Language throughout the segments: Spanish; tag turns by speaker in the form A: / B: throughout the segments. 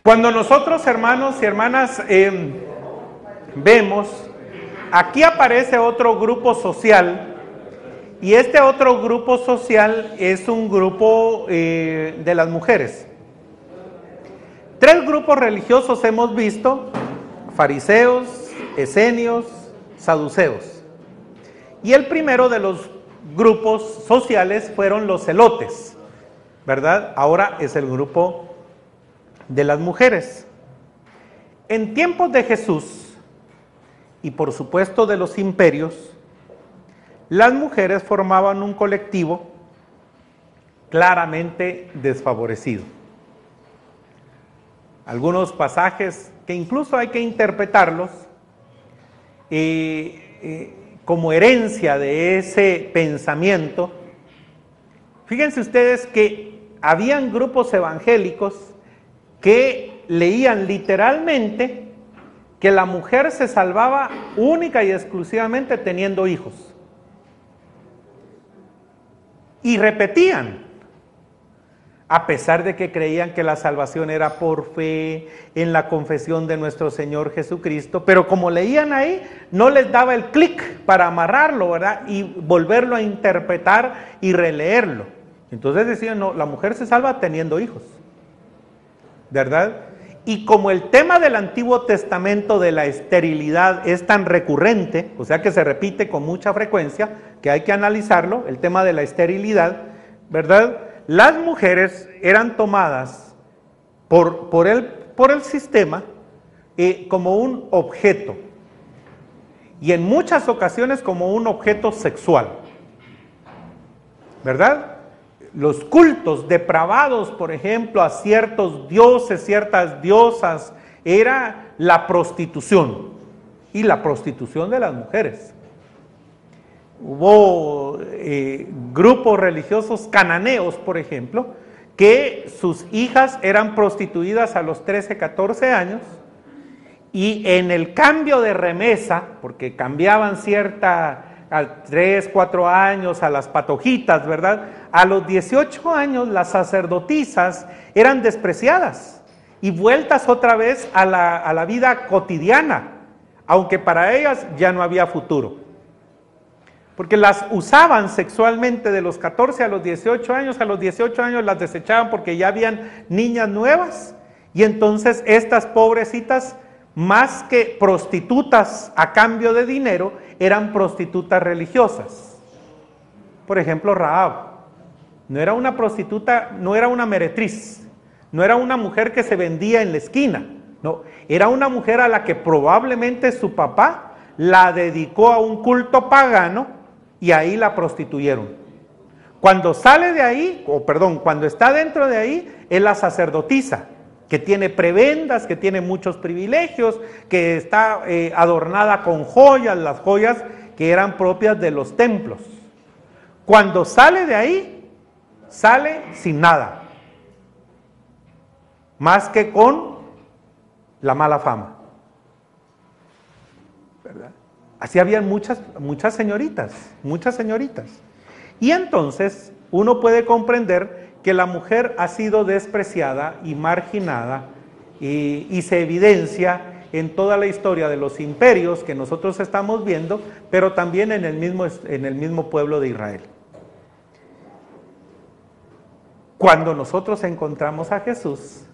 A: Cuando nosotros, hermanos y hermanas, vemos, aquí aparece otro grupo social, y este otro grupo social es un grupo de las mujeres. Tres grupos religiosos hemos visto: fariseos, esenios, saduceos. Y el primero de los grupos sociales fueron los celotes, ¿verdad? Ahora es el grupo de las mujeres. En tiempos de Jesús, y por supuesto de los imperios, las mujeres formaban un colectivo claramente desfavorecido. Algunos pasajes que incluso hay que interpretarlos como herencia de ese pensamiento. Fíjense ustedes que habían grupos evangélicos que leían literalmente que la mujer se salvaba única y exclusivamente teniendo hijos. Y repetían, a pesar de que creían que la salvación era por fe en la confesión de nuestro Señor Jesucristo, pero como leían ahí, no les daba el clic para amarrarlo, ¿verdad? Y volverlo a interpretar y releerlo. Entonces decían, no, la mujer se salva teniendo hijos, ¿verdad? Y como el tema del Antiguo Testamento de la esterilidad es tan recurrente, o sea que se repite con mucha frecuencia, que hay que analizarlo, el tema de la esterilidad, ¿verdad? Las mujeres eran tomadas por el sistema como un objeto, y en muchas ocasiones como un objeto sexual, ¿verdad? Los cultos depravados, por ejemplo, a ciertos dioses, ciertas diosas, era la prostitución, y la prostitución de las mujeres. Hubo grupos religiosos cananeos, por ejemplo, que sus hijas eran prostituidas a los 13, 14 años, y en el cambio de remesa, porque cambiaban a 3, 4 años a las patojitas, ¿verdad? A los 18 años las sacerdotisas eran despreciadas y vueltas otra vez a la vida cotidiana, aunque para ellas ya no había futuro. Porque las usaban sexualmente de los 14 a los 18 años, a los 18 años las desechaban porque ya habían niñas nuevas, y entonces estas pobrecitas, más que prostitutas a cambio de dinero, eran prostitutas religiosas. Por ejemplo, Rahab no era una prostituta, no era una meretriz, no era una mujer que se vendía en la esquina, no, era una mujer a la que probablemente su papá la dedicó a un culto pagano y ahí la prostituyeron. Cuando sale de ahí, cuando está dentro de ahí, es la sacerdotisa, que tiene prebendas, que tiene muchos privilegios, que está adornada con joyas, las joyas que eran propias de los templos. Cuando sale de ahí, sale sin nada, más que con la mala fama, ¿verdad? Así habían muchas señoritas, y entonces uno puede comprender que la mujer ha sido despreciada y marginada, y se evidencia en toda la historia de los imperios que nosotros estamos viendo, pero también en el mismo pueblo de Israel. Cuando nosotros encontramos a Jesús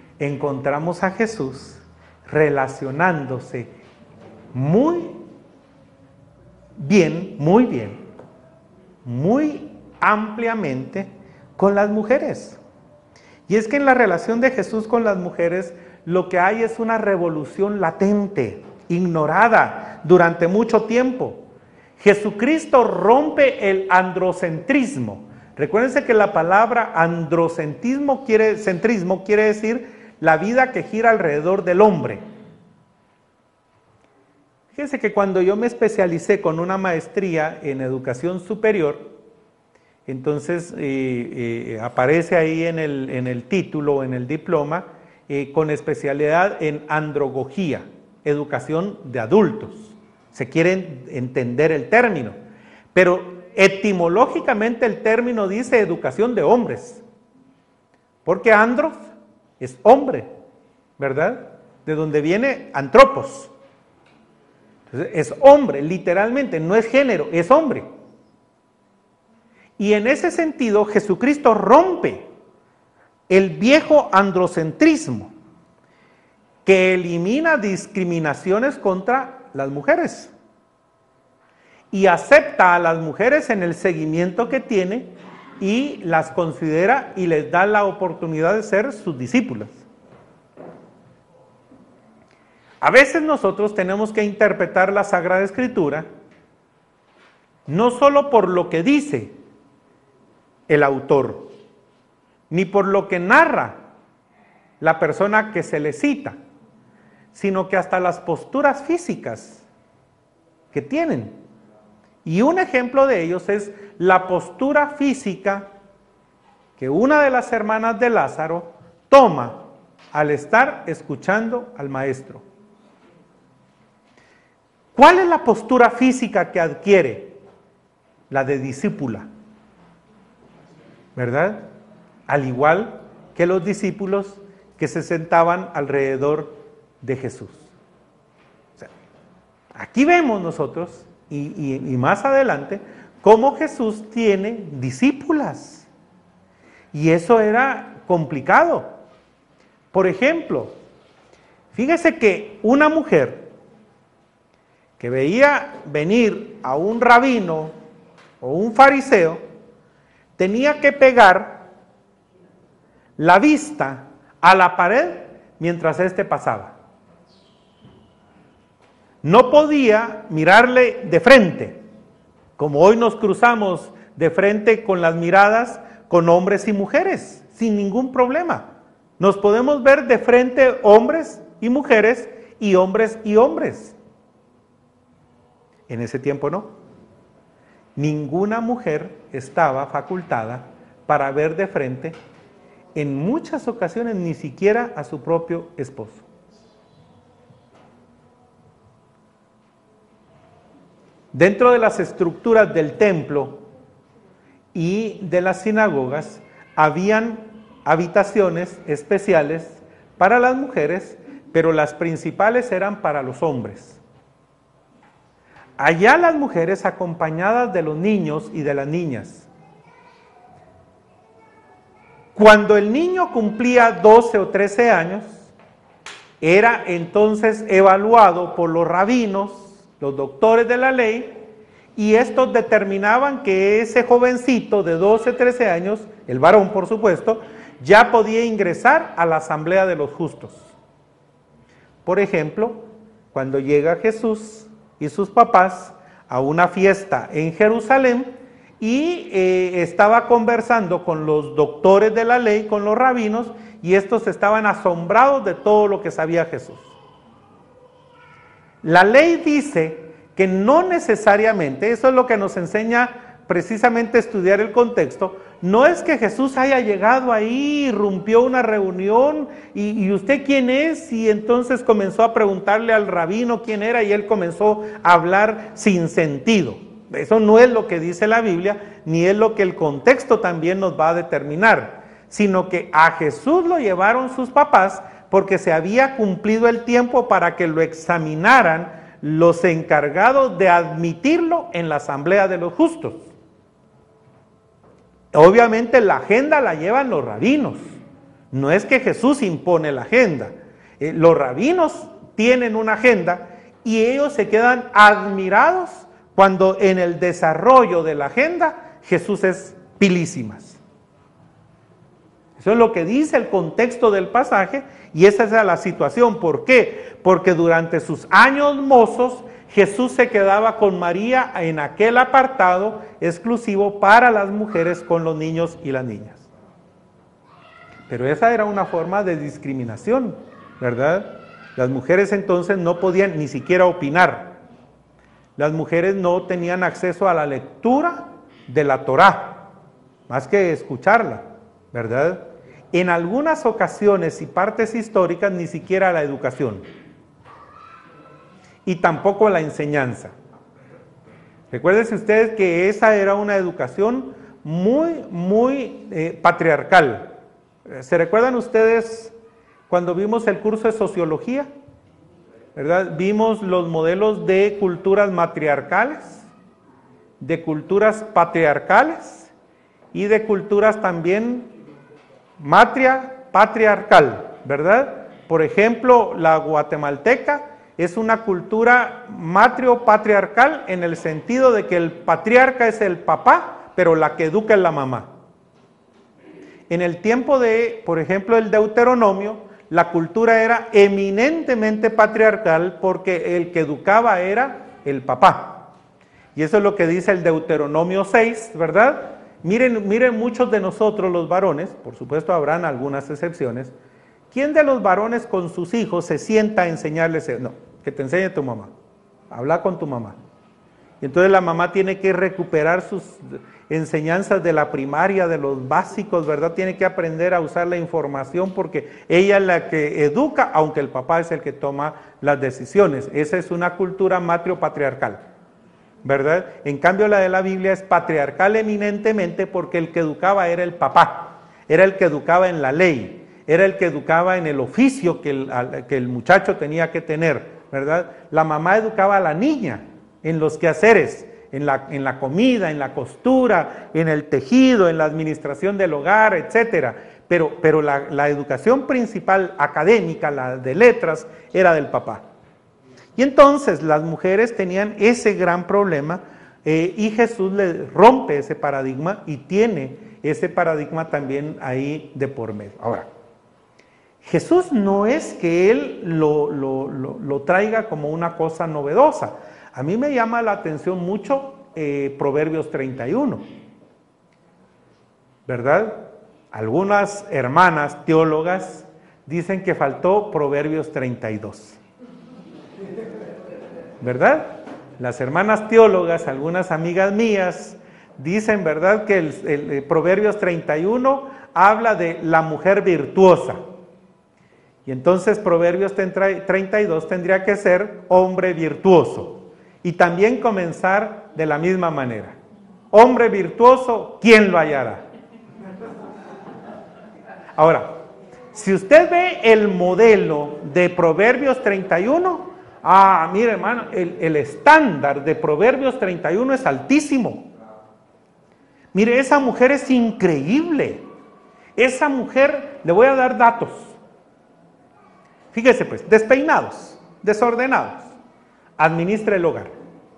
A: relacionándose muy ampliamente con las mujeres. Y es que en la relación de Jesús con las mujeres lo que hay es una revolución latente, ignorada durante mucho tiempo. Jesucristo rompe el androcentrismo. Recuérdense que la palabra androcentrismo quiere decir la vida que gira alrededor del hombre. Fíjense que cuando yo me especialicé con una maestría en educación superior, entonces aparece ahí en el título, en el diploma, con especialidad en androgogía, educación de adultos. Se quiere entender el término, pero etimológicamente el término dice educación de hombres, porque andros es hombre ¿verdad? De donde viene antropos. Entonces, es hombre, literalmente, no es género, es hombre. Y en ese sentido, Jesucristo rompe el viejo androcentrismo que elimina discriminaciones contra las mujeres y acepta a las mujeres en el seguimiento que tiene y las considera y les da la oportunidad de ser sus discípulas. A veces nosotros tenemos que interpretar la Sagrada Escritura no solo por lo que dice el autor, ni por lo que narra la persona que se le cita, sino que hasta las posturas físicas que tienen. Y un ejemplo de ellos es la postura física que una de las hermanas de Lázaro toma al estar escuchando al maestro. ¿Cuál es la postura física que adquiere? La de discípula, ¿verdad? Al igual que los discípulos que se sentaban alrededor de Jesús. O sea, aquí vemos nosotros, y más adelante, cómo Jesús tiene discípulas. Y eso era complicado. Por ejemplo, fíjese que una mujer que veía venir a un rabino o un fariseo, tenía que pegar la vista a la pared mientras éste pasaba. No podía mirarle de frente, como hoy nos cruzamos de frente con las miradas con hombres y mujeres, sin ningún problema. Nos podemos ver de frente hombres y mujeres y hombres y hombres. En ese tiempo no. Ninguna mujer estaba facultada para ver de frente, en muchas ocasiones ni siquiera a su propio esposo. Dentro de las estructuras del templo y de las sinagogas, habían habitaciones especiales para las mujeres, pero las principales eran para los hombres. Allá las mujeres acompañadas de los niños y de las niñas. Cuando el niño cumplía 12 o 13 años, era entonces evaluado por los rabinos, los doctores de la ley, y estos determinaban que ese jovencito de 12 o 13 años, el varón por supuesto, ya podía ingresar a la asamblea de los justos. Por ejemplo, cuando llega Jesús y sus papás a una fiesta en Jerusalén y estaba conversando con los doctores de la ley, con los rabinos, y estos estaban asombrados de todo lo que sabía Jesús. La ley dice que no necesariamente, eso es lo que nos enseña precisamente estudiar el contexto, no es que Jesús haya llegado ahí, irrumpió una reunión y ¿usted quién es? Y entonces comenzó a preguntarle al rabino quién era y él comenzó a hablar sin sentido. Eso no es lo que dice la Biblia, ni es lo que el contexto también nos va a determinar, sino que a Jesús lo llevaron sus papás porque se había cumplido el tiempo para que lo examinaran los encargados de admitirlo en la asamblea de los justos. Obviamente la agenda la llevan los rabinos, no es que Jesús impone la agenda, los rabinos tienen una agenda y ellos se quedan admirados cuando en el desarrollo de la agenda Jesús es pilísimas. Eso es lo que dice el contexto del pasaje y esa es la situación. ¿Por qué? Porque durante sus años mozos Jesús se quedaba con María en aquel apartado exclusivo para las mujeres con los niños y las niñas. Pero esa era una forma de discriminación, ¿verdad? Las mujeres entonces no podían ni siquiera opinar. Las mujeres no tenían acceso a la lectura de la Torá, más que escucharla, ¿verdad? En algunas ocasiones y partes históricas ni siquiera la educación. Y tampoco la enseñanza. Recuérdense ustedes que esa era una educación muy patriarcal. ¿Se recuerdan ustedes cuando vimos el curso de sociología, ¿verdad? Vimos los modelos de culturas matriarcales, de culturas patriarcales y de culturas también patriarcal, ¿verdad? Por ejemplo, la guatemalteca es una cultura matrio-patriarcal en el sentido de que el patriarca es el papá, pero la que educa es la mamá. En el tiempo de, por ejemplo, el Deuteronomio, la cultura era eminentemente patriarcal porque el que educaba era el papá. Y eso es lo que dice el Deuteronomio 6, ¿verdad? Miren muchos de nosotros los varones, por supuesto habrán algunas excepciones. ¿Quién de los varones con sus hijos se sienta a enseñarles? No, que te enseñe tu mamá, habla con tu mamá. Y entonces la mamá tiene que recuperar sus enseñanzas de la primaria, de los básicos, ¿verdad? Tiene que aprender a usar la información porque ella es la que educa, aunque el papá es el que toma las decisiones. Esa es una cultura matrio-patriarcal, ¿verdad? En cambio la de la Biblia es patriarcal eminentemente porque el que educaba era el papá, era el que educaba en la ley, era el que educaba en el oficio que el muchacho tenía que tener, ¿verdad? La mamá educaba a la niña en los quehaceres, en la comida, en la costura, en el tejido, en la administración del hogar, etcétera. Pero la educación principal académica, la de letras, era del papá. Y entonces las mujeres tenían ese gran problema y Jesús le rompe ese paradigma y tiene ese paradigma también ahí de por medio. Ahora, Jesús no es que Él lo traiga como una cosa novedosa. A mí me llama la atención mucho Proverbios 31, ¿verdad? Algunas hermanas teólogas dicen que faltó Proverbios 32, ¿verdad? Las hermanas teólogas, algunas amigas mías, dicen, ¿verdad?, que el Proverbios 31 habla de la mujer virtuosa. Y entonces Proverbios 32 tendría que ser hombre virtuoso. Y también comenzar de la misma manera. Hombre virtuoso, ¿quién lo hallará? Ahora, si usted ve el modelo de Proverbios 31, mire hermano, el estándar de Proverbios 31 es altísimo. Mire, esa mujer es increíble. Esa mujer, le voy a dar datos. Fíjese pues, despeinados, desordenados, administra el hogar.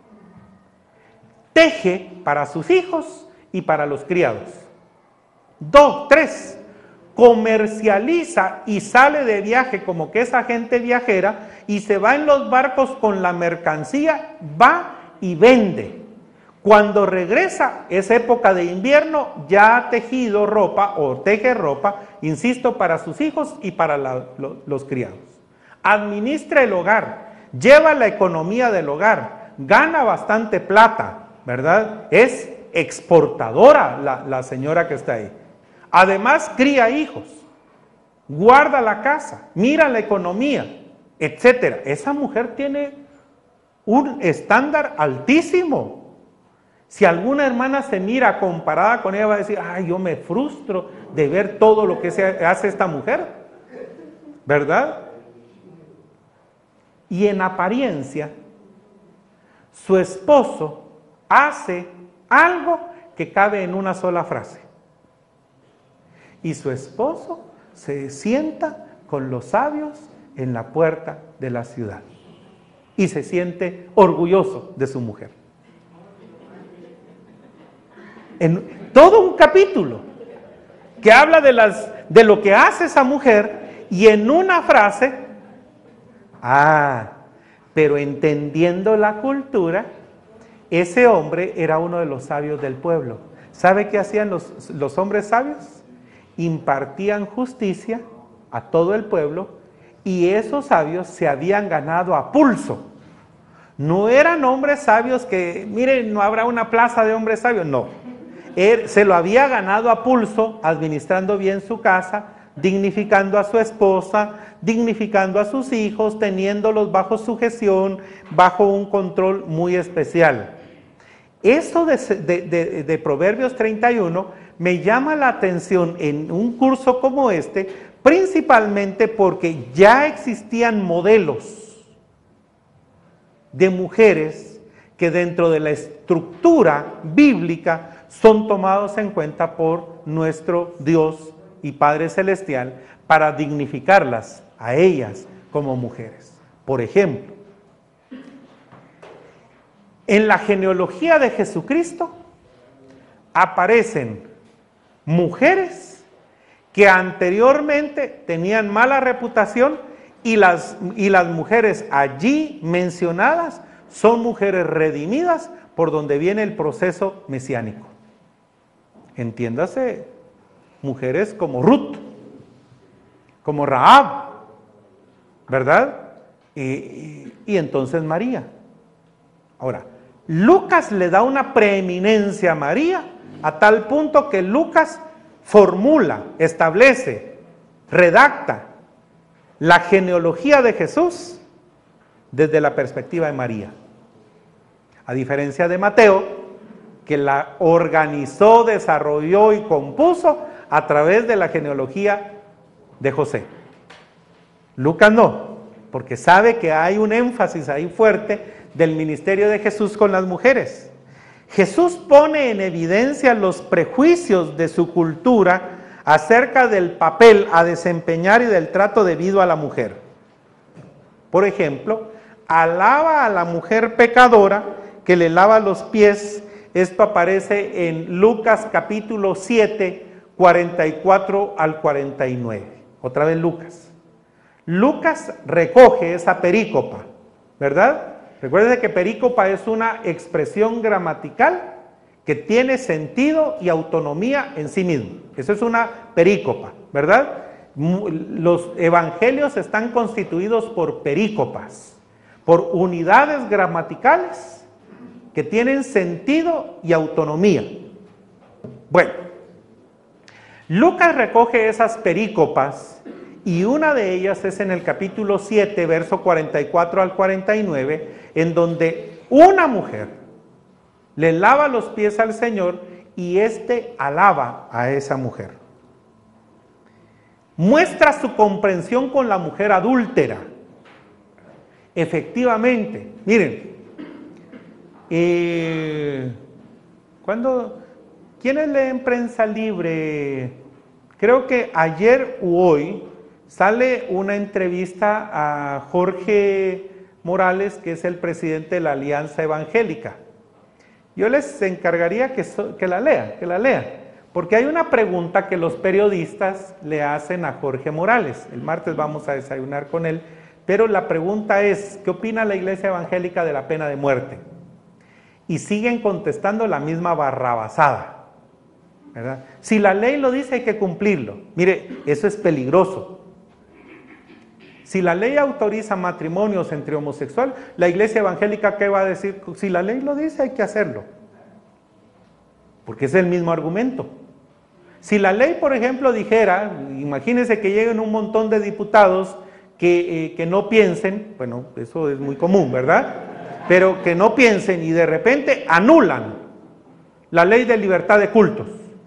A: Teje para sus hijos y para los criados. 2, 3, comercializa y sale de viaje como que es agente viajera y se va en los barcos con la mercancía, va y vende. Cuando regresa, es época de invierno, ya ha tejido ropa o teje ropa, insisto, para sus hijos y para los criados. Administra el hogar, lleva la economía del hogar, gana bastante plata, ¿verdad? Es exportadora la señora que está ahí. Además, cría hijos, guarda la casa, mira la economía, etcétera. Esa mujer tiene un estándar altísimo. Si alguna hermana se mira comparada con ella, va a decir, ay, yo me frustro de ver todo lo que hace esta mujer, ¿verdad? Y en apariencia, su esposo hace algo que cabe en una sola frase. Y su esposo se sienta con los sabios en la puerta de la ciudad. Y se siente orgulloso de su mujer. En todo un capítulo que habla de lo que hace esa mujer y en una frase, pero entendiendo la cultura, ese hombre era uno de los sabios del pueblo. ¿Sabe qué hacían los hombres sabios? Impartían justicia a todo el pueblo y esos sabios se habían ganado a pulso. No eran hombres sabios que, miren, no habrá una plaza de hombres sabios, no. Él se lo había ganado a pulso, administrando bien su casa, dignificando a su esposa, dignificando a sus hijos, teniéndolos bajo sujeción, bajo un control muy especial. Eso de Proverbios 31 me llama la atención en un curso como este, principalmente porque ya existían modelos de mujeres que dentro de la estructura bíblica son tomados en cuenta por nuestro Dios y Padre Celestial para dignificarlas a ellas como mujeres. Por ejemplo, en la genealogía de Jesucristo aparecen mujeres que anteriormente tenían mala reputación y las mujeres allí mencionadas son mujeres redimidas por donde viene el proceso mesiánico. Entiéndase, mujeres como Ruth, como Rahab, ¿verdad? Y entonces María. Ahora, Lucas le da una preeminencia a María a tal punto que Lucas formula, establece, redacta la genealogía de Jesús desde la perspectiva de María. A diferencia de Mateo, que la organizó, desarrolló y compuso a través de la genealogía de José. Lucas no, porque sabe que hay un énfasis ahí fuerte del ministerio de Jesús con las mujeres. Jesús pone en evidencia los prejuicios de su cultura acerca del papel a desempeñar y del trato debido a la mujer. Por ejemplo, alaba a la mujer pecadora que le lava los pies. Esto aparece en Lucas capítulo 7, 44 al 49. Otra vez Lucas. Lucas recoge esa perícopa, ¿verdad? Recuerden que perícopa es una expresión gramatical que tiene sentido y autonomía en sí mismo. Eso es una perícopa, ¿verdad? Los evangelios están constituidos por perícopas, por unidades gramaticales que tienen sentido y autonomía. Bueno, Lucas recoge esas perícopas y una de ellas es en el capítulo 7, verso 44 al 49, en donde una mujer le lava los pies al Señor y éste alaba a esa mujer. Muestra su comprensión con la mujer adúltera. Efectivamente, miren, ¿quiénes leen Prensa Libre? Creo que ayer u hoy sale una entrevista a Jorge Morales, que es el presidente de la Alianza Evangélica. Yo les encargaría que la lean, porque hay una pregunta que los periodistas le hacen a Jorge Morales. El martes vamos a desayunar con él, pero la pregunta es, ¿qué opina la Iglesia Evangélica de la pena de muerte? Y siguen contestando la misma barrabasada, ¿verdad? Si la ley lo dice, hay que cumplirlo. Mire, eso es peligroso. Si la ley autoriza matrimonios entre homosexuales, la Iglesia Evangélica, ¿qué va a decir? Si la ley lo dice, hay que hacerlo. Porque es el mismo argumento. Si la ley, por ejemplo, dijera, imagínense que lleguen un montón de diputados que no piensen, bueno, eso es muy común, ¿verdad? Pero que no piensen y de repente anulan la ley de libertad de cultos.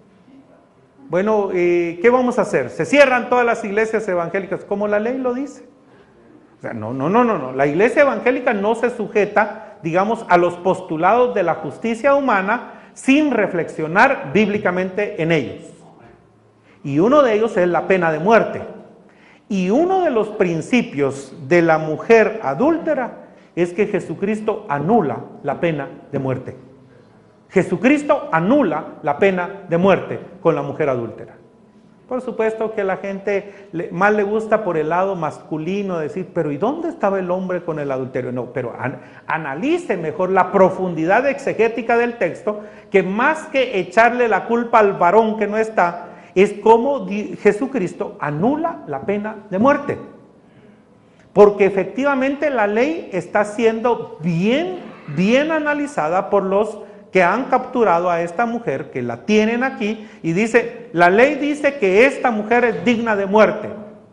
A: Bueno, ¿qué vamos a hacer? Se cierran todas las iglesias evangélicas, como la ley lo dice. O sea, no. La Iglesia Evangélica no se sujeta, digamos, a los postulados de la justicia humana sin reflexionar bíblicamente en ellos. Y uno de ellos es la pena de muerte. Y uno de los principios de la mujer adúltera es que Jesucristo anula la pena de muerte. Jesucristo anula la pena de muerte con la mujer adúltera. Por supuesto que a la gente más le gusta por el lado masculino decir, pero ¿y dónde estaba el hombre con el adulterio? No, pero analice mejor la profundidad exegética del texto, que más que echarle la culpa al varón que no está, es cómo Jesucristo anula la pena de muerte. Porque efectivamente la ley está siendo bien analizada por los que han capturado a esta mujer, que la tienen aquí, y dice, la ley dice que esta mujer es digna de muerte.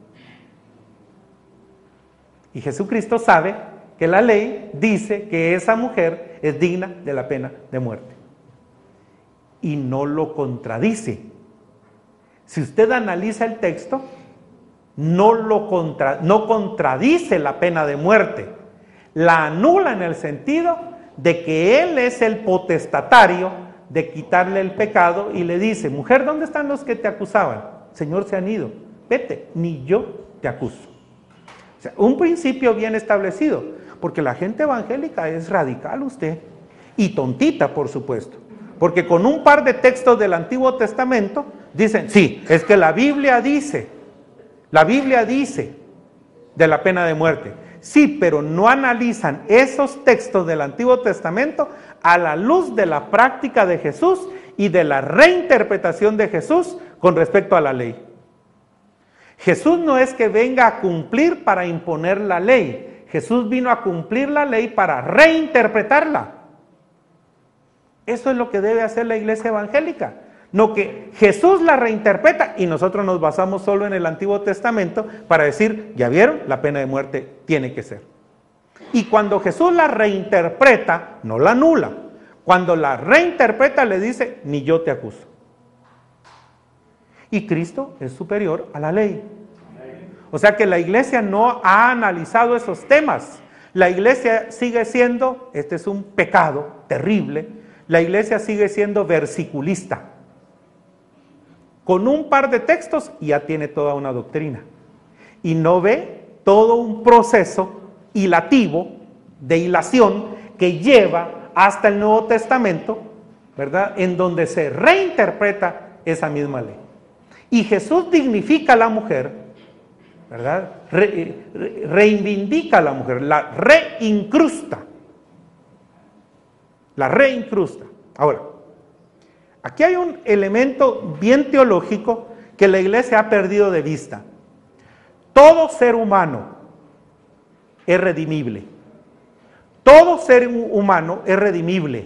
A: Y Jesucristo sabe que la ley dice que esa mujer es digna de la pena de muerte. Y no lo contradice. Si usted analiza el texto, no contradice la pena de muerte, la anula en el sentido de que Él es el potestatario de quitarle el pecado y le dice, mujer, ¿dónde están los que te acusaban? Señor, se han ido, vete, ni yo te acuso. O sea, un principio bien establecido, porque la gente evangélica es radical usted, y tontita por supuesto, porque con un par de textos del Antiguo Testamento dicen, sí, es que la Biblia dice de la pena de muerte. Sí, pero no analizan esos textos del Antiguo Testamento a la luz de la práctica de Jesús y de la reinterpretación de Jesús con respecto a la ley. Jesús no es que venga a cumplir para imponer la ley. Jesús vino a cumplir la ley para reinterpretarla. Eso es lo que debe hacer la iglesia evangélica. No que Jesús la reinterpreta y nosotros nos basamos solo en el Antiguo Testamento para decir, ¿ya vieron? La pena de muerte tiene que ser. Y cuando Jesús la reinterpreta, no la anula. Cuando la reinterpreta le dice, ni yo te acuso. Y Cristo es superior a la ley. O sea que la iglesia no ha analizado esos temas. La iglesia sigue siendo, este es un pecado terrible, la iglesia sigue siendo versiculista. Con un par de textos ya tiene toda una doctrina. Y no ve todo un proceso hilativo de hilación que lleva hasta el Nuevo Testamento, ¿verdad? En donde se reinterpreta esa misma ley. Y Jesús dignifica a la mujer, ¿verdad? Reivindica a la mujer, la reincrusta. La reincrusta. Ahora, aquí hay un elemento bien teológico que la iglesia ha perdido de vista. Todo ser humano es redimible. Todo ser humano es redimible.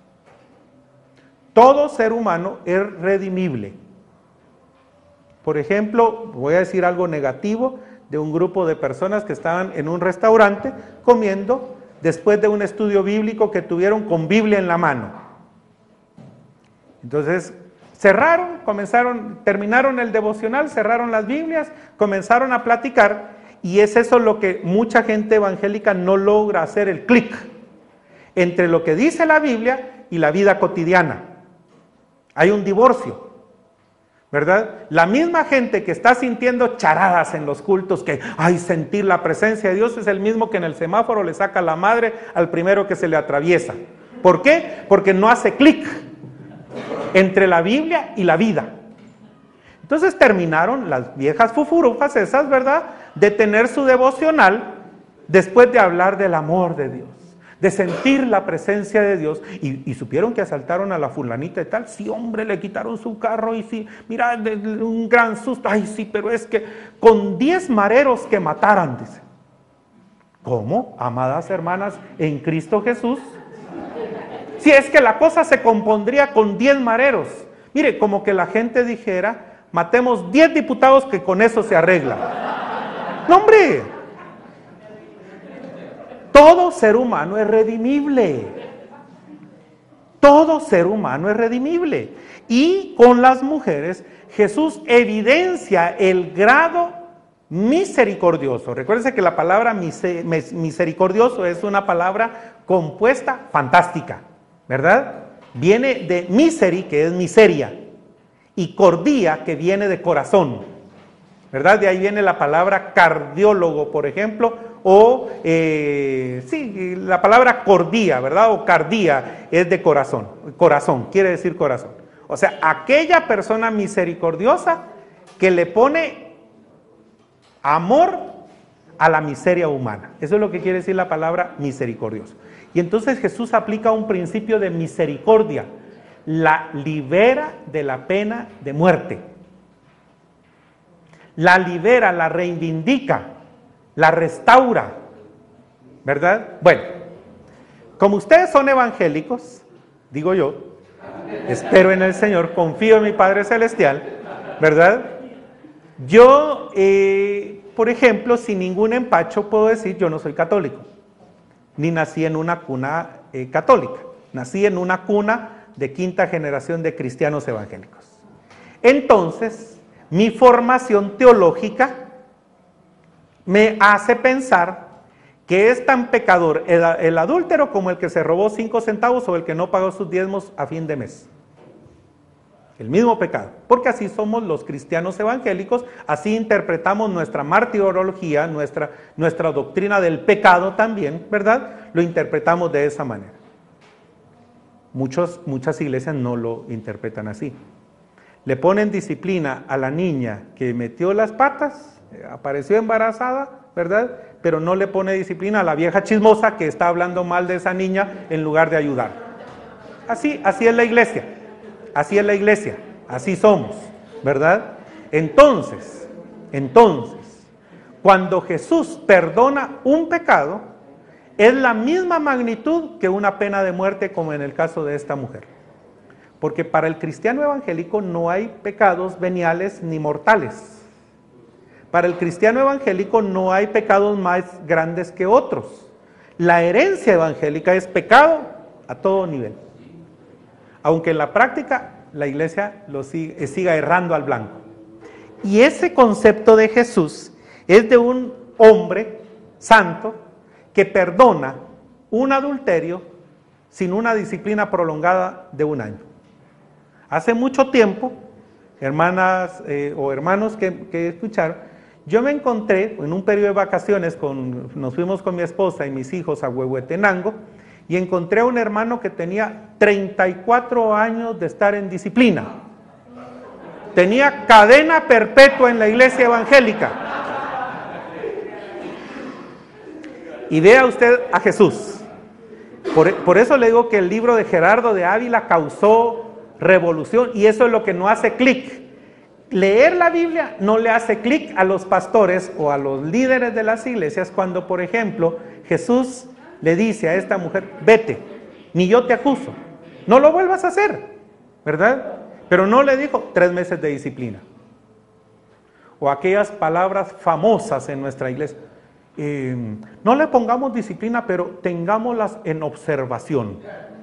A: Todo ser humano es redimible. Por ejemplo, voy a decir algo negativo de un grupo de personas que estaban en un restaurante comiendo después de un estudio bíblico que tuvieron con Biblia en la mano. Entonces, terminaron el devocional, cerraron las Biblias, comenzaron a platicar, y es eso lo que mucha gente evangélica no logra hacer, el clic entre lo que dice la Biblia y la vida cotidiana. Hay un divorcio, ¿verdad? La misma gente que está sintiendo charadas en los cultos, que sentir la presencia de Dios, es el mismo que en el semáforo le saca la madre al primero que se le atraviesa. ¿Por qué? Porque no hace clic entre la Biblia y la vida. Entonces terminaron las viejas fufurufas esas, ¿verdad?, de tener su devocional después de hablar del amor de Dios, de sentir la presencia de Dios, y supieron que asaltaron a la fulanita y tal. Sí, hombre, le quitaron su carro, y sí, mira, un gran susto. Ay, sí, pero es que con 10 mareros que mataran, dice. ¿Cómo? Amadas hermanas en Cristo Jesús, si es que la cosa se compondría con 10 mareros. Mire, como que la gente dijera, matemos 10 diputados que con eso se arregla. No, hombre. Todo ser humano es redimible. Todo ser humano es redimible. Y con las mujeres, Jesús evidencia el grado misericordioso. Recuérdense que la palabra misericordioso es una palabra compuesta fantástica, ¿verdad? Viene de miseri, que es miseria, y cordia, que viene de corazón, ¿verdad? De ahí viene la palabra cardiólogo, por ejemplo, o la palabra cordía, ¿verdad? O cardía es de corazón. Corazón, quiere decir corazón. O sea, aquella persona misericordiosa que le pone amor a la miseria humana. Eso es lo que quiere decir la palabra misericordioso. Y entonces Jesús aplica un principio de misericordia. La libera de la pena de muerte. La libera, la reivindica, la restaura, ¿verdad? Bueno, como ustedes son evangélicos, digo yo, espero en el Señor, confío en mi Padre Celestial, ¿verdad? Yo, por ejemplo, sin ningún empacho puedo decir, yo no soy católico, ni nací en una cuna católica, nací en una cuna de 5ª generación de cristianos evangélicos. Entonces, mi formación teológica me hace pensar que es tan pecador el adúltero como el que se robó 5 centavos o el que no pagó sus diezmos a fin de mes. El mismo pecado, porque así somos los cristianos evangélicos, así interpretamos nuestra martirología, nuestra doctrina del pecado también, ¿verdad? Lo interpretamos de esa manera. Muchas iglesias no lo interpretan así. Le ponen disciplina a la niña que metió las patas, apareció embarazada, ¿verdad? Pero no le pone disciplina a la vieja chismosa que está hablando mal de esa niña en lugar de ayudar. Así es la iglesia. Así es la iglesia, así somos, ¿verdad? Entonces, cuando Jesús perdona un pecado, es la misma magnitud que una pena de muerte como en el caso de esta mujer. Porque para el cristiano evangélico no hay pecados veniales ni mortales. Para el cristiano evangélico no hay pecados más grandes que otros. La herencia evangélica es pecado a todo nivel. Aunque en la práctica la iglesia siga errando al blanco. Y ese concepto de Jesús es de un hombre santo que perdona un adulterio sin una disciplina prolongada de 1 año. Hace mucho tiempo, hermanas o hermanos que escucharon, yo me encontré en un periodo de vacaciones, nos fuimos con mi esposa y mis hijos a Huehuetenango, y encontré a un hermano que tenía 34 años de estar en disciplina. Tenía cadena perpetua en la iglesia evangélica. Y vea usted a Jesús. Por eso le digo que el libro de Gerardo de Ávila causó revolución, y eso es lo que no hace clic. Leer la Biblia no le hace clic a los pastores o a los líderes de las iglesias cuando, por ejemplo, Jesús le dice a esta mujer, vete, ni yo te acuso, no lo vuelvas a hacer, ¿verdad? Pero no le dijo 3 meses de disciplina. O aquellas palabras famosas en nuestra iglesia, no le pongamos disciplina, pero tengámoslas en observación.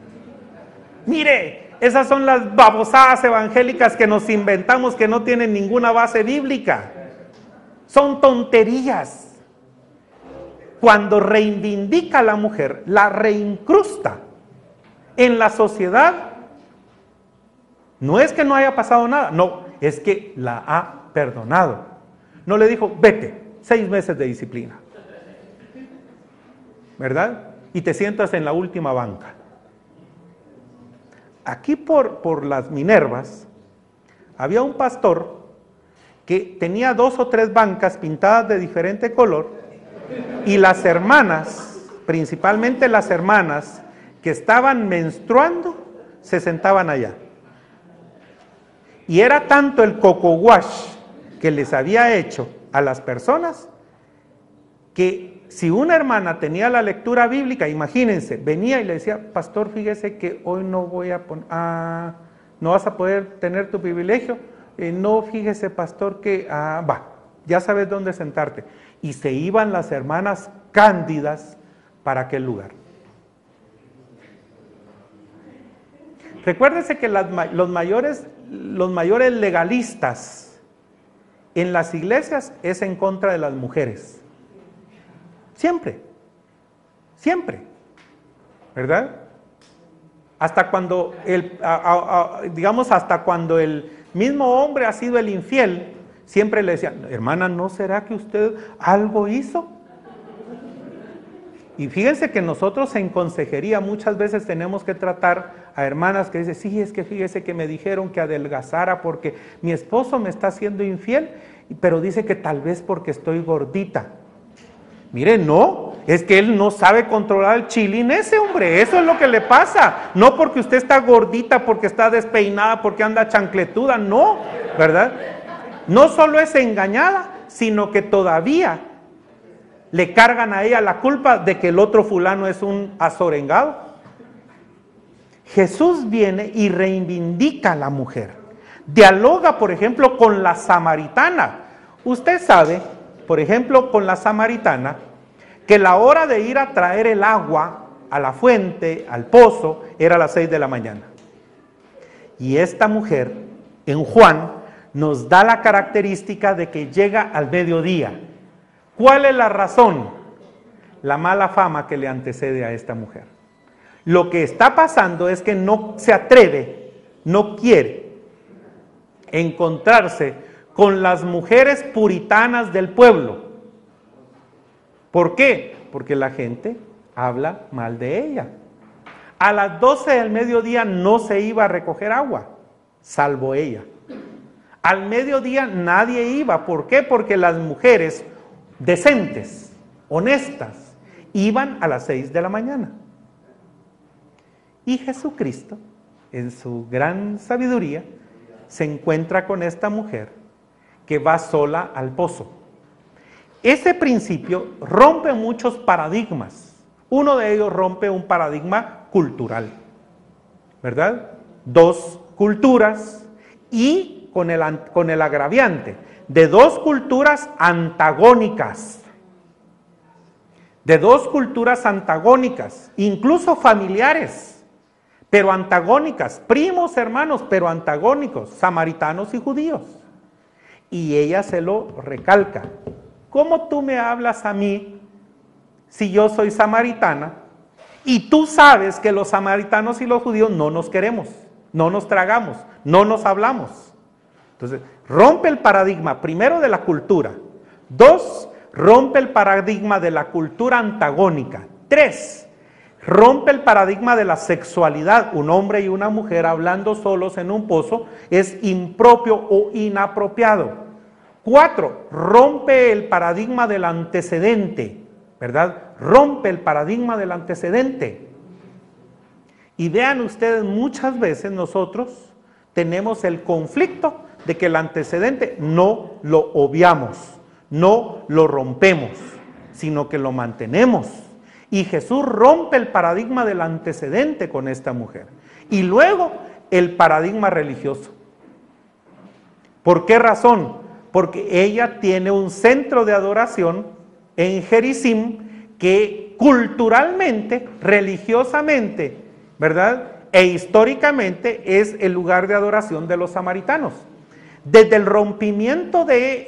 A: Mire, esas son las babosadas evangélicas que nos inventamos que no tienen ninguna base bíblica. Son tonterías. Cuando reivindica a la mujer, la reincrusta en la sociedad, no es que no haya pasado nada, no, es que la ha perdonado. No le dijo, vete, 6 meses de disciplina, ¿verdad? Y te sientas en la última banca. Aquí por las Minervas, había un pastor que tenía 2 o 3 bancas pintadas de diferente color, y las hermanas, principalmente las hermanas que estaban menstruando, se sentaban allá. Y era tanto el coco wash que les había hecho a las personas, que si una hermana tenía la lectura bíblica, imagínense, venía y le decía, pastor, fíjese que hoy no voy a poner, no vas a poder tener tu privilegio, no, fíjese, pastor, que, ya sabes dónde sentarte. Y se iban las hermanas cándidas para aquel lugar. Recuérdense que los mayores legalistas en las iglesias es en contra de las mujeres. Siempre, ¿verdad? Hasta cuando hasta cuando el mismo hombre ha sido el infiel, siempre le decían, hermana, ¿no será que usted algo hizo? Y fíjense que nosotros en consejería muchas veces tenemos que tratar a hermanas que dicen, sí, es que fíjese que me dijeron que adelgazara porque mi esposo me está haciendo infiel, pero dice que tal vez porque estoy gordita. Mire, no, es que él no sabe controlar el chilín ese, hombre, eso es lo que le pasa. No porque usted está gordita, porque está despeinada, porque anda chancletuda, no, ¿verdad? No solo es engañada, sino que todavía le cargan a ella la culpa de que el otro fulano es un azorengado. Jesús viene y reivindica a la mujer. Dialoga, por ejemplo, con la samaritana. Usted sabe, por ejemplo, con la samaritana, que la hora de ir a traer el agua a la fuente, al pozo, era a las 6 de la mañana. Y esta mujer, en Juan, nos da la característica de que llega al mediodía. ¿Cuál es la razón? La mala fama que le antecede a esta mujer. Lo que está pasando es que no se atreve, no quiere encontrarse con las mujeres puritanas del pueblo. ¿Por qué? Porque la gente habla mal de ella. A las 12 del mediodía no se iba a recoger agua, salvo ella. Al mediodía nadie iba. ¿Por qué? Porque las mujeres decentes, honestas, iban a las 6 de la mañana. Y Jesucristo, en su gran sabiduría, se encuentra con esta mujer que va sola al pozo. Ese principio rompe muchos paradigmas. Uno de ellos rompe un paradigma cultural, ¿verdad? Dos culturas y con el agraviante de dos culturas antagónicas. De dos culturas antagónicas, incluso familiares, pero antagónicas, primos, hermanos, pero antagónicos, samaritanos y judíos. Y ella se lo recalca. ¿Cómo tú me hablas a mí si yo soy samaritana y tú sabes que los samaritanos y los judíos no nos queremos, no nos tragamos, no nos hablamos? Entonces, rompe el paradigma, primero, de la cultura. Dos, rompe el paradigma de la cultura antagónica. Tres, rompe el paradigma de la sexualidad. Un hombre y una mujer hablando solos en un pozo es impropio o inapropiado. Cuatro, rompe el paradigma del antecedente, ¿verdad? Rompe el paradigma del antecedente. Y vean ustedes, muchas veces nosotros tenemos el conflicto de que el antecedente no lo obviamos, no lo rompemos, sino que lo mantenemos. Y Jesús rompe el paradigma del antecedente con esta mujer. Y luego el paradigma religioso. ¿Por qué razón? Porque ella tiene un centro de adoración en Gerizim que culturalmente, religiosamente, ¿verdad?, e históricamente es el lugar de adoración de los samaritanos. Desde el rompimiento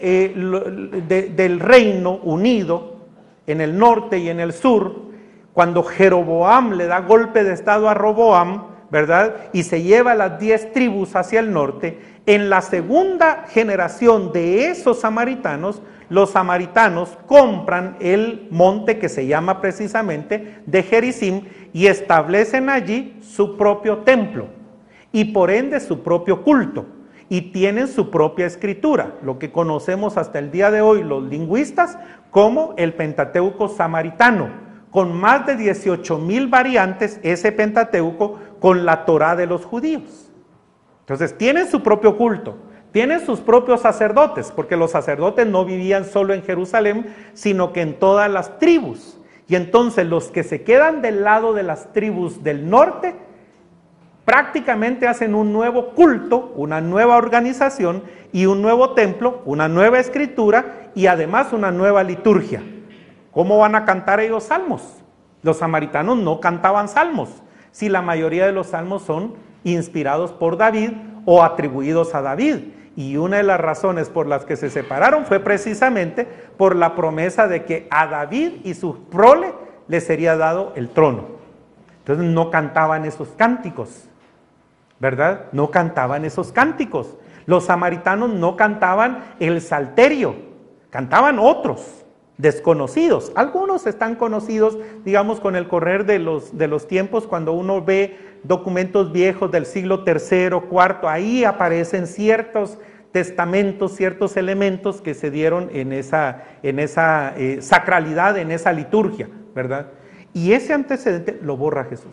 A: del reino unido en el norte y en el sur, cuando Jeroboam le da golpe de estado a Roboam, ¿verdad?, y se lleva las 10 tribus hacia el norte, en la segunda generación de esos samaritanos, los samaritanos compran el monte que se llama precisamente de Gerizim y establecen allí su propio templo y por ende su propio culto y tienen su propia escritura, lo que conocemos hasta el día de hoy los lingüistas como el Pentateuco samaritano, con más de 18,000 variantes, ese Pentateuco con la Torá de los judíos. Entonces tienen su propio culto, tienen sus propios sacerdotes, porque los sacerdotes no vivían solo en Jerusalén, sino que en todas las tribus. Y entonces los que se quedan del lado de las tribus del norte, prácticamente hacen un nuevo culto, una nueva organización y un nuevo templo, una nueva escritura y además una nueva liturgia. ¿Cómo van a cantar ellos salmos? Los samaritanos no cantaban salmos, si la mayoría de los salmos son inspirados por David o atribuidos a David. Y una de las razones por las que se separaron fue precisamente por la promesa de que a David y su prole le sería dado el trono. Entonces no cantaban esos cánticos, ¿verdad? No cantaban esos cánticos. Los samaritanos no cantaban el salterio, cantaban otros desconocidos. Algunos están conocidos, digamos, con el correr de los tiempos, cuando uno ve documentos viejos del siglo III, IV, ahí aparecen ciertos testamentos, ciertos elementos que se dieron en esa sacralidad, en esa liturgia, ¿verdad? Y ese antecedente lo borra Jesús,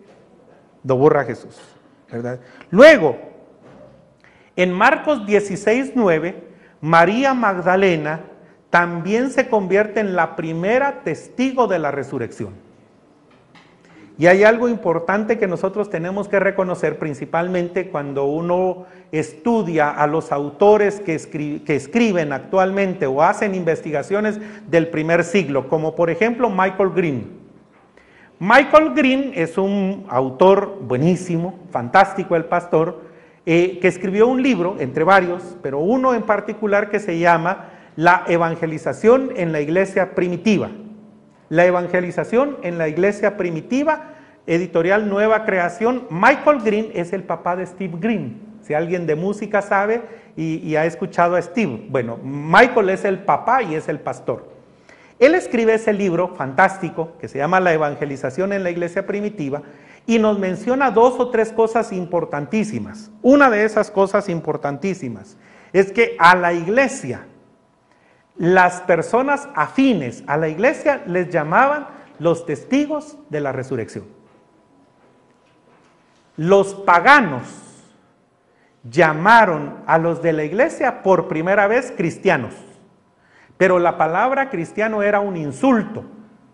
A: ¿verdad? Luego, en Marcos 16:9, María Magdalena también se convierte en la primera testigo de la resurrección. Y hay algo importante que nosotros tenemos que reconocer, principalmente cuando uno estudia a los autores que escriben actualmente o hacen investigaciones del primer siglo, como por ejemplo Michael Green. Michael Green es un autor buenísimo, fantástico, el pastor, que escribió un libro, entre varios, pero uno en particular que se llama La evangelización en la iglesia primitiva. La evangelización en la iglesia primitiva, editorial Nueva Creación. Michael Green es el papá de Steve Green. Si alguien de música sabe y ha escuchado a Steve. Bueno, Michael es el papá y es el pastor. Él escribe ese libro fantástico que se llama La evangelización en la iglesia primitiva y nos menciona 2 o 3 cosas importantísimas. Una de esas cosas importantísimas es que a la iglesia, las personas afines a la iglesia les llamaban los testigos de la resurrección. Los paganos llamaron a los de la iglesia por primera vez cristianos, pero la palabra cristiano era un insulto,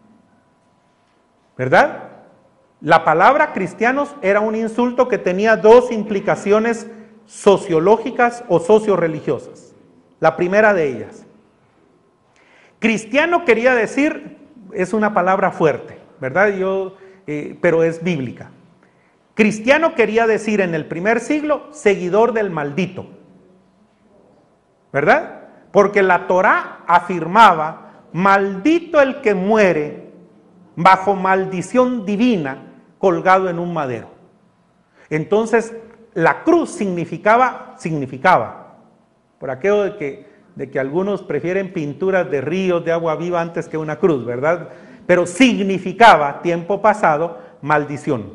A: ¿verdad? La palabra cristianos era un insulto que tenía 2 implicaciones sociológicas o socio-religiosas. La primera de ellas, cristiano quería decir, es una palabra fuerte, ¿verdad? Pero es bíblica. Cristiano quería decir en el primer siglo, seguidor del maldito, ¿verdad? Porque la Torá afirmaba, maldito el que muere bajo maldición divina colgado en un madero. Entonces, la cruz significaba, por aquello de que algunos prefieren pinturas de ríos de agua viva antes que una cruz, ¿verdad? Pero significaba, tiempo pasado, maldición.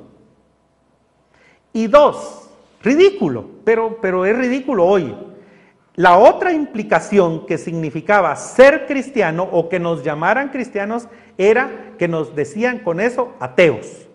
A: Y 2, ridículo, pero es ridículo hoy. La otra implicación que significaba ser cristiano o que nos llamaran cristianos era que nos decían con eso ateos.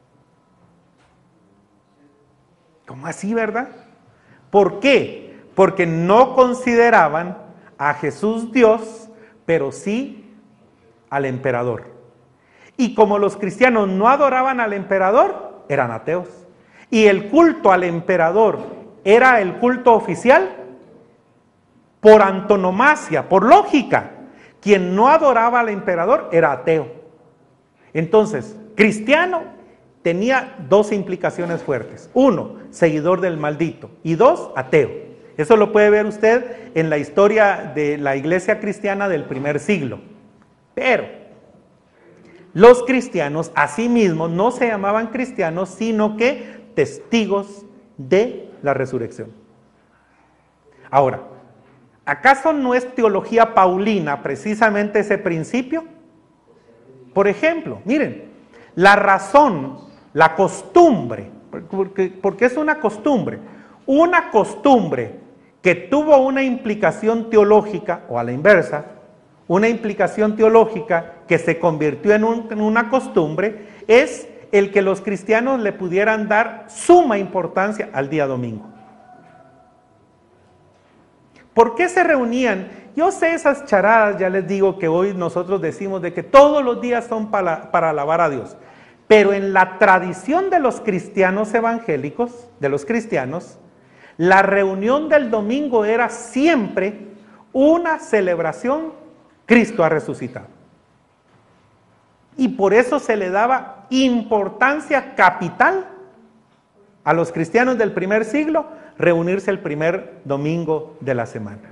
A: ¿Cómo así, verdad? ¿Por qué? Porque no consideraban a Jesús Dios, pero sí al emperador. Y como los cristianos no adoraban al emperador, eran ateos. Y el culto al emperador era el culto oficial por antonomasia, por lógica. Quien no adoraba al emperador era ateo. Entonces, cristiano tenía 2 implicaciones fuertes. 1, seguidor del maldito. Y 2, ateo. Eso lo puede ver usted en la historia de la iglesia cristiana del primer siglo. Pero los cristianos asimismo no se llamaban cristianos, sino que testigos de la resurrección. Ahora, ¿acaso no es teología paulina precisamente ese principio? Por ejemplo, miren, la razón, la costumbre, porque es una costumbre que tuvo una implicación teológica, o a la inversa, una implicación teológica que se convirtió en una costumbre, es el que los cristianos le pudieran dar suma importancia al día domingo. ¿Por qué se reunían? Yo sé esas charadas, ya les digo que hoy nosotros decimos de que todos los días son para alabar a Dios. Pero en la tradición de los cristianos evangélicos, de los cristianos, la reunión del domingo era siempre una celebración, Cristo ha resucitado. Y por eso se le daba importancia capital a los cristianos del primer siglo reunirse el primer domingo de la semana.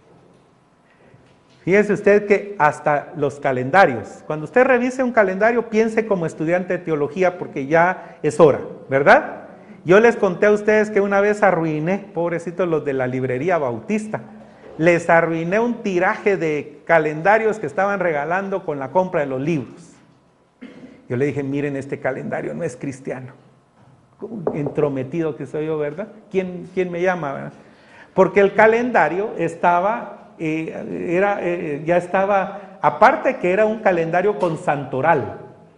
A: Fíjese usted que hasta los calendarios, cuando usted revise un calendario, piense como estudiante de teología porque ya es hora, ¿verdad? Yo les conté a ustedes que una vez arruiné, pobrecitos los de la librería Bautista, les arruiné un tiraje de calendarios que estaban regalando con la compra de los libros. Yo le dije, miren, este calendario no es cristiano. Entrometido que soy yo, ¿verdad? ¿Quién me llama, verdad? Porque el calendario estaba, ya estaba, aparte que era un calendario con santoral.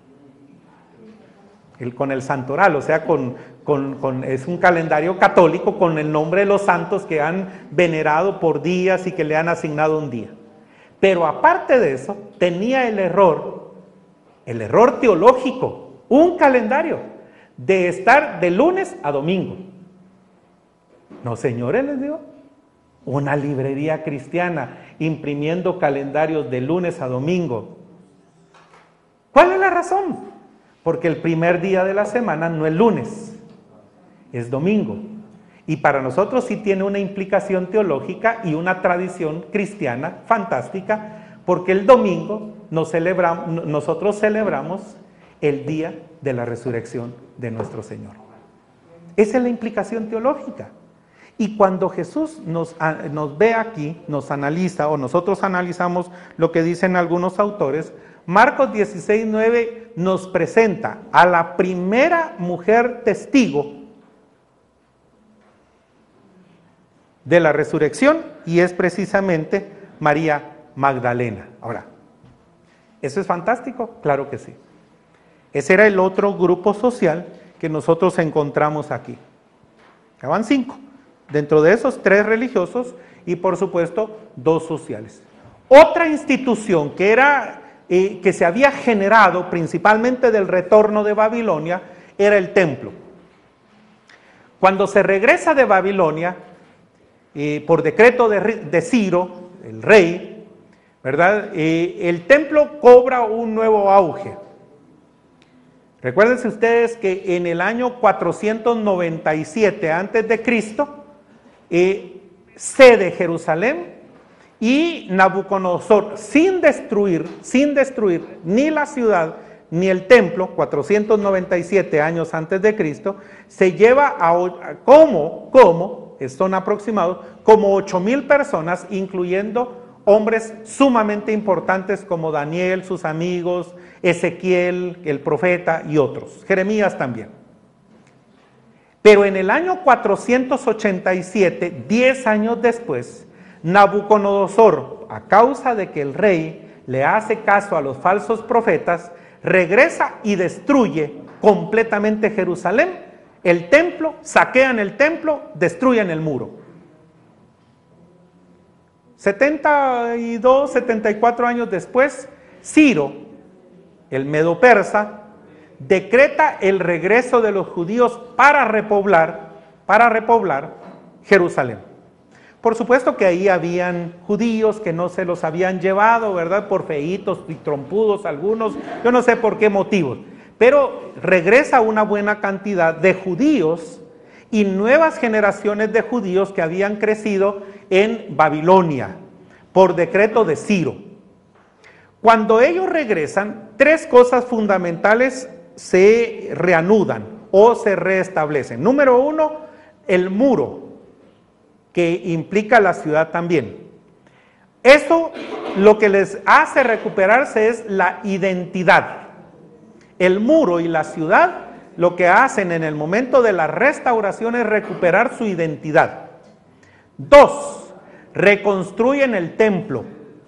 A: Con el santoral, o sea, es un calendario católico con el nombre de los santos que han venerado por días y que le han asignado un día. Pero aparte de eso, tenía el error teológico, un calendario de estar de lunes a domingo. No, señores, les digo, una librería cristiana imprimiendo calendarios de lunes a domingo. ¿Cuál es la razón? Porque el primer día de la semana no es lunes, es domingo. Y para nosotros sí tiene una implicación teológica y una tradición cristiana fantástica, porque el domingo nosotros celebramos el día de la resurrección de nuestro Señor. Esa es la implicación teológica. Y cuando Jesús nos ve aquí, nos analiza, o nosotros analizamos lo que dicen algunos autores, Marcos 16:9 nos presenta a la primera mujer testigo de la resurrección, y es precisamente María Magdalena. Ahora, ¿eso es fantástico? Claro que sí. Ese era el otro grupo social que nosotros encontramos aquí. Ya van 5. Dentro de esos 3 religiosos y por supuesto 2 sociales. Otra institución que se había generado principalmente del retorno de Babilonia era el templo. Cuando se regresa de Babilonia, por decreto de Ciro, el rey, ¿verdad? El templo cobra un nuevo auge. Recuérdense ustedes que en el año 497 a.C., cede Jerusalén, y Nabucodonosor, sin destruir ni la ciudad ni el templo, 497 años antes de Cristo, se lleva son aproximados, como 8,000 personas, incluyendo hombres sumamente importantes como Daniel, sus amigos, Ezequiel, el profeta y otros, Jeremías también. Pero en el año 487, 10 años después, Nabucodonosor, a causa de que el rey le hace caso a los falsos profetas, regresa y destruye completamente Jerusalén, el templo, saquean el templo, destruyen el muro. 72, 74 años después, Ciro, el medo-persa, decreta el regreso de los judíos para repoblar Jerusalén. Por supuesto que ahí habían judíos que no se los habían llevado, ¿verdad? Por feitos y trompudos algunos, yo no sé por qué motivos. Pero regresa una buena cantidad de judíos y nuevas generaciones de judíos que habían crecido en Babilonia por decreto de Ciro. Cuando ellos regresan, 3 cosas fundamentales se reanudan o se restablecen. Número 1, el muro, que implica la ciudad también. Eso lo que les hace recuperarse es la identidad. El muro y la ciudad lo que hacen en el momento de la restauración es recuperar su identidad. 2, reconstruyen el templo.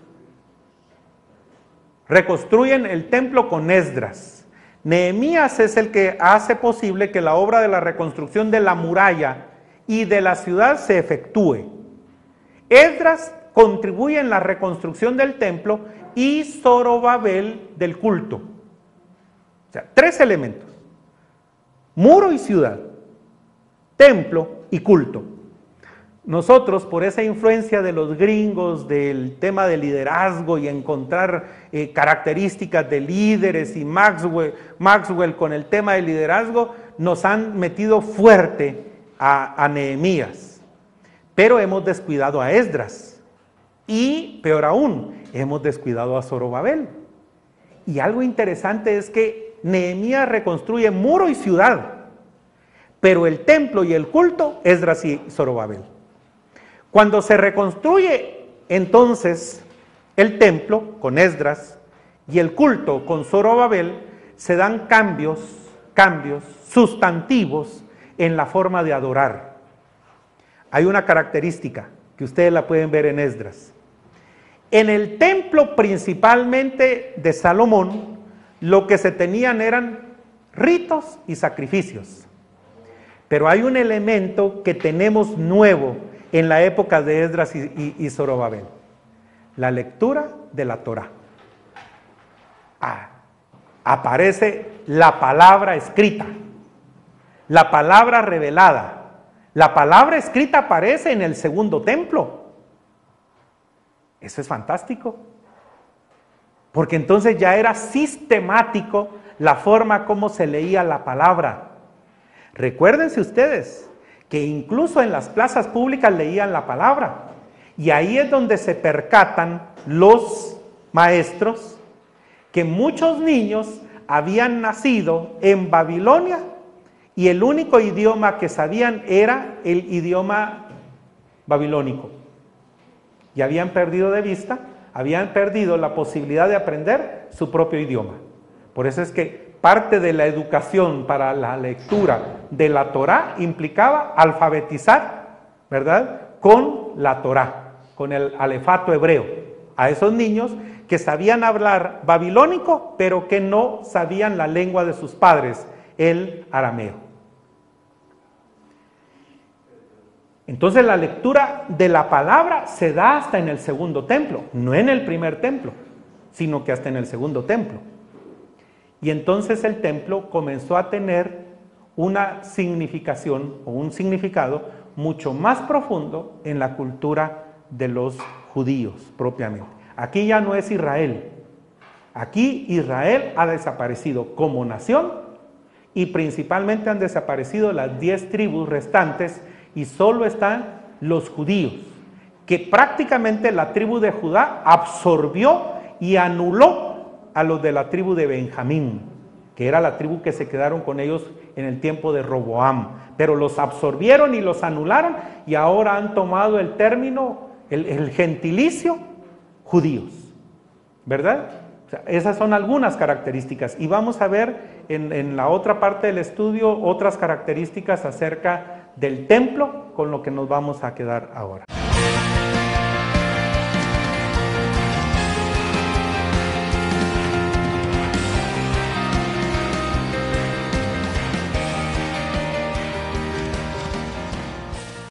A: Reconstruyen el templo con Esdras. Nehemías es el que hace posible que la obra de la reconstrucción de la muralla y de la ciudad se efectúe. Esdras contribuye en la reconstrucción del templo y Zorobabel del culto. O sea, 3 elementos: muro y ciudad, templo y culto. Nosotros, por esa influencia de los gringos, del tema de liderazgo y encontrar características de líderes, y Maxwell con el tema del liderazgo, nos han metido fuerte a Nehemías. Pero hemos descuidado a Esdras. Y, peor aún, hemos descuidado a Zorobabel. Y algo interesante es que Nehemías reconstruye muro y ciudad, pero el templo y el culto, Esdras y Zorobabel. Cuando se reconstruye entonces el templo con Esdras y el culto con Zorobabel, se dan cambios sustantivos en la forma de adorar. Hay una característica que ustedes la pueden ver en Esdras. En el templo principalmente de Salomón, lo que se tenían eran ritos y sacrificios. Pero hay un elemento que tenemos nuevo en la época de Esdras y Zorobabel: la lectura de la Torá. Aparece la palabra escrita, la palabra revelada. La palabra escrita aparece en el segundo templo. Eso es fantástico, porque entonces ya era sistemático la forma como se leía la palabra. Recuérdense ustedes que incluso en las plazas públicas leían la palabra. Y ahí es donde se percatan los maestros que muchos niños habían nacido en Babilonia y el único idioma que sabían era el idioma babilónico. Y habían perdido de vista, habían perdido la posibilidad de aprender su propio idioma. Por eso es que parte de la educación para la lectura de la Torá implicaba alfabetizar, ¿verdad?, con la Torá, con el alefato hebreo, a esos niños que sabían hablar babilónico, pero que no sabían la lengua de sus padres, el arameo. Entonces la lectura de la palabra se da hasta en el segundo templo, no en el primer templo, sino que hasta en el segundo templo. Y entonces el templo comenzó a tener una significación o un significado mucho más profundo en la cultura de los judíos propiamente. Aquí ya no es Israel. Aquí Israel ha desaparecido como nación y principalmente han desaparecido las 10 tribus restantes y solo están los judíos, que prácticamente la tribu de Judá absorbió y anuló a los de la tribu de Benjamín, que era la tribu que se quedaron con ellos en el tiempo de Roboam, pero los absorbieron y los anularon y ahora han tomado el término, el gentilicio, judíos, ¿verdad? O sea, esas son algunas características y vamos a ver en la otra parte del estudio otras características acerca del templo con lo que nos vamos a quedar ahora.